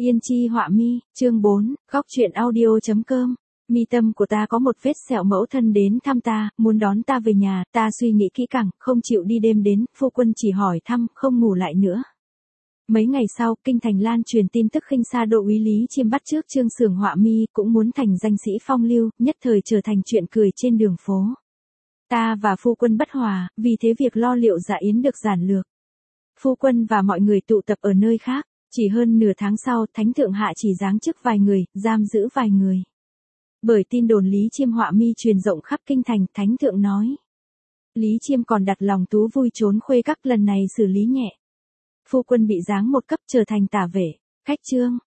Yên chi họa mi, chương 4, góc truyện audio.com. Mi tâm của ta có một vết sẹo, mẫu thân đến thăm ta, muốn đón ta về nhà, ta suy nghĩ kỹ càng, không chịu đi đêm đến, phu quân chỉ hỏi thăm, không ngủ lại nữa. Mấy ngày sau, kinh thành lan truyền tin tức khinh xa độ úy Lý Chiêm bắt chước Trương Xưởng họa mi, cũng muốn thành danh sĩ phong lưu, nhất thời trở thành chuyện cười trên đường phố. Ta và phu quân bất hòa, vì thế việc lo liệu dạ yến được giản lược. Phu quân và mọi người tụ tập ở nơi khác. Chỉ hơn nửa tháng sau, thánh thượng hạ chỉ giáng chức vài người, giam giữ vài người. Bởi tin đồn Lý Chiêm họa mi truyền rộng khắp kinh thành, thánh thượng nói. Lý Chiêm còn đặt lòng tú vui trốn khuê các, lần này xử lý nhẹ. Phu quân bị giáng một cấp trở thành tả vệ, khách trương.